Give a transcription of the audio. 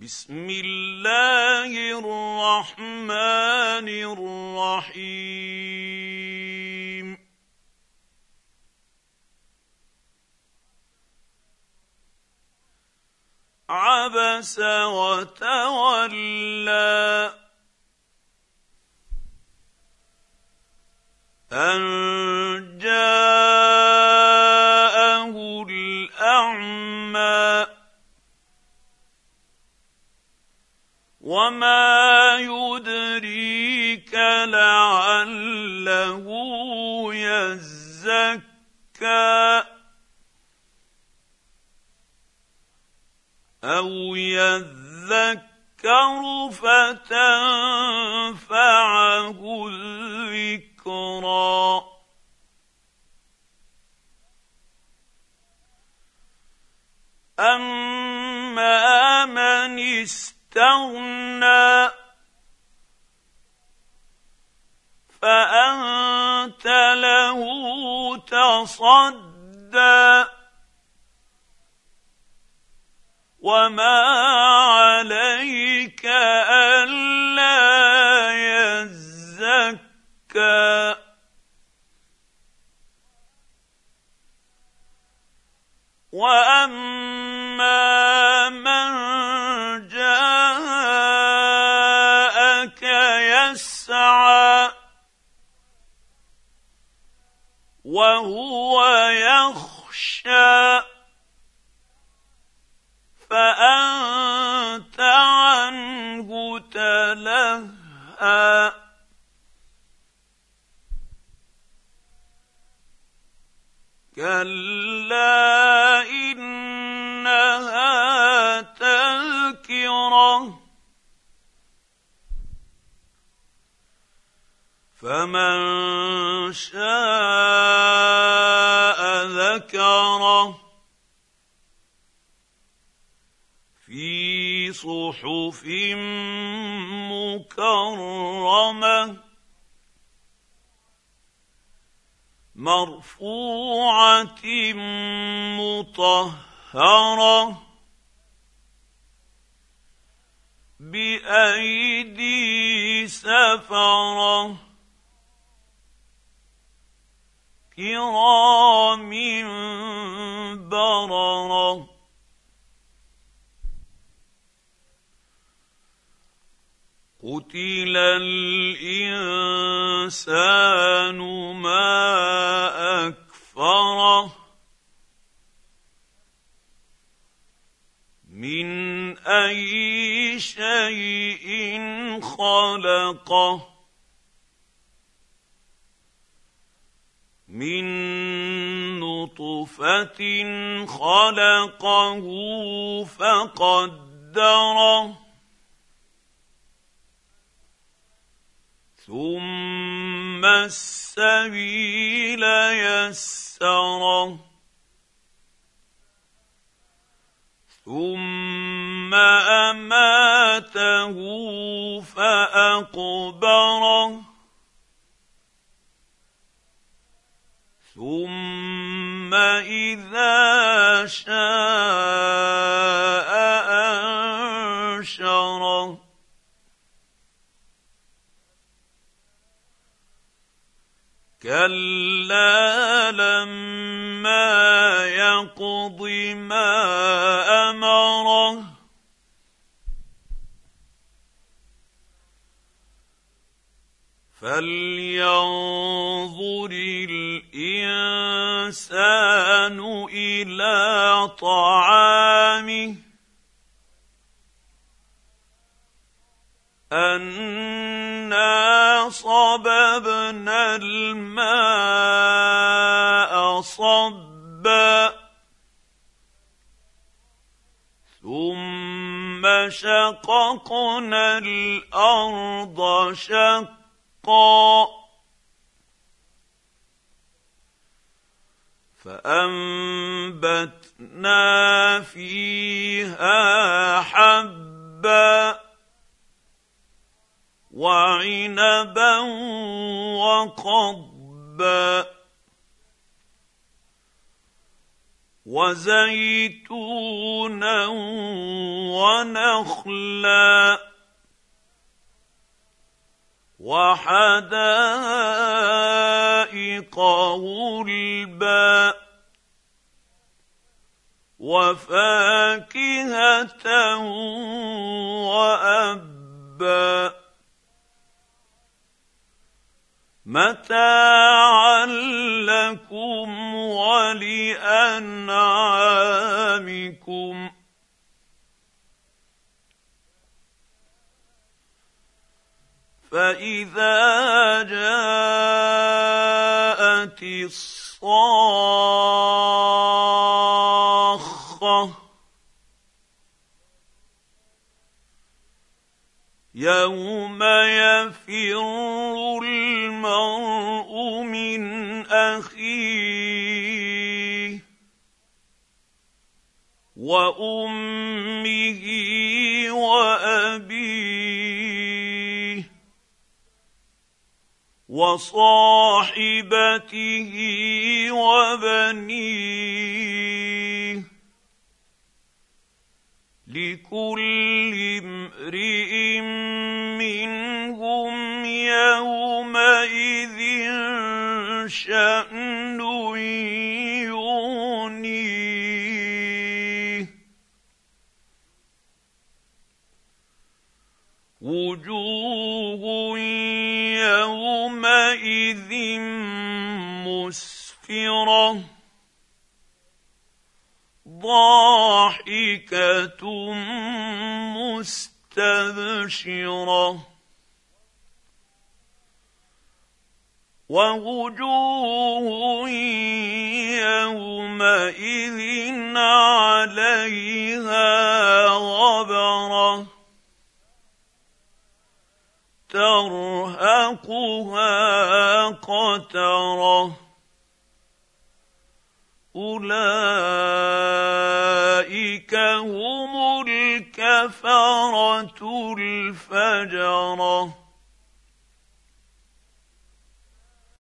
بسم الله الرحمن الرحيم عبس وتولى أن جاءه الأعمى وما يدريك لعله يزكى أو يذكر فتنفعه الذكرى أما من استغنى فأنت له تصدى وما عليك ألا يزكى وأما من جاءك يسعى وهو يخشى فأنت عنه تلهى كلا إنها تذكرة فمن شاء ذكره في صحف مكرمة مرفوعة مطهرة بأيدي سفرة كرام بررة قتل الإنسان ما أكفره من أي شيء خلقه من نطفة خلقه فقدره ثم السبيل يسره ثم أماته فأقبره ثم إذا شاء أنشره كلا لما يقض ما أمره فلينظر الإنسان إلى طعامه أنا صببنا الماء صبا ثم شققنا الأرض شقا فأنبتنا فيها حبا وعنبا وقضبا وزيتونا ونخلا وحدائق غلبا وفاكهة وأبا متاعا لكم ولأنعامكم فإذا جاءت الصاخة يوم يفر المرء من أخيه وأمه وأبيه وصاحبته وبنيه لكل امرئ منهم يومئذ شأن يغنيه وجوه يومئذ مسفرة ضاحكة مستبشرة ووجوه يومئذ عليها غبرة ترهقها قترة أولئك هم الكفرة الفجرة